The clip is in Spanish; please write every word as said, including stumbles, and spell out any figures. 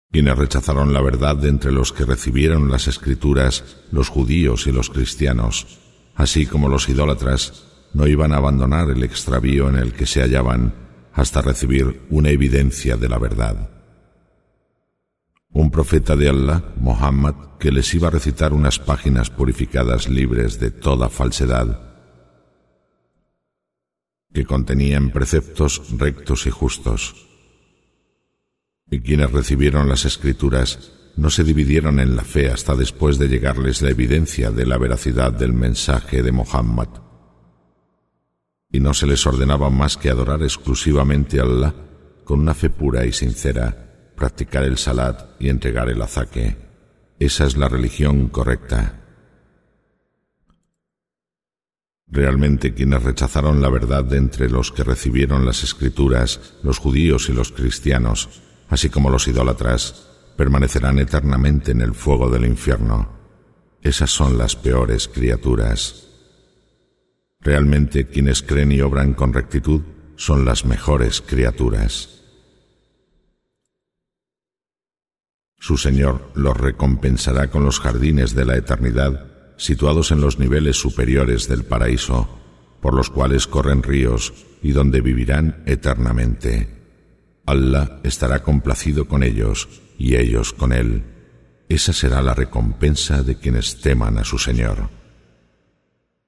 Quienes rechazaron la verdad de entre los que recibieron las Escrituras, los judíos y los cristianos, así como los idólatras, no iban a abandonar el extravío en el que se hallaban hasta recibir una evidencia de la verdad. Un profeta de Allah, Muhammad, que les iba a recitar unas páginas purificadas libres de toda falsedad, que contenían preceptos rectos y justos. Y quienes recibieron las Escrituras no se dividieron en la fe hasta después de llegarles la evidencia de la veracidad del mensaje de Muhammad. Y no se les ordenaba más que adorar exclusivamente a Allah con una fe pura y sincera, practicar el salat y entregar el azaque. Esa es la religión correcta. Realmente quienes rechazaron la verdad de entre los que recibieron las Escrituras, los judíos y los cristianos, así como los idólatras, permanecerán eternamente en el fuego del infierno. Esas son las peores criaturas. Realmente quienes creen y obran con rectitud son las mejores criaturas. Su Señor los recompensará con los jardines de la eternidad, situados en los niveles superiores del paraíso, por los cuales corren ríos y donde vivirán eternamente. Allah estará complacido con ellos y ellos con Él. Esa será la recompensa de quienes teman a su Señor.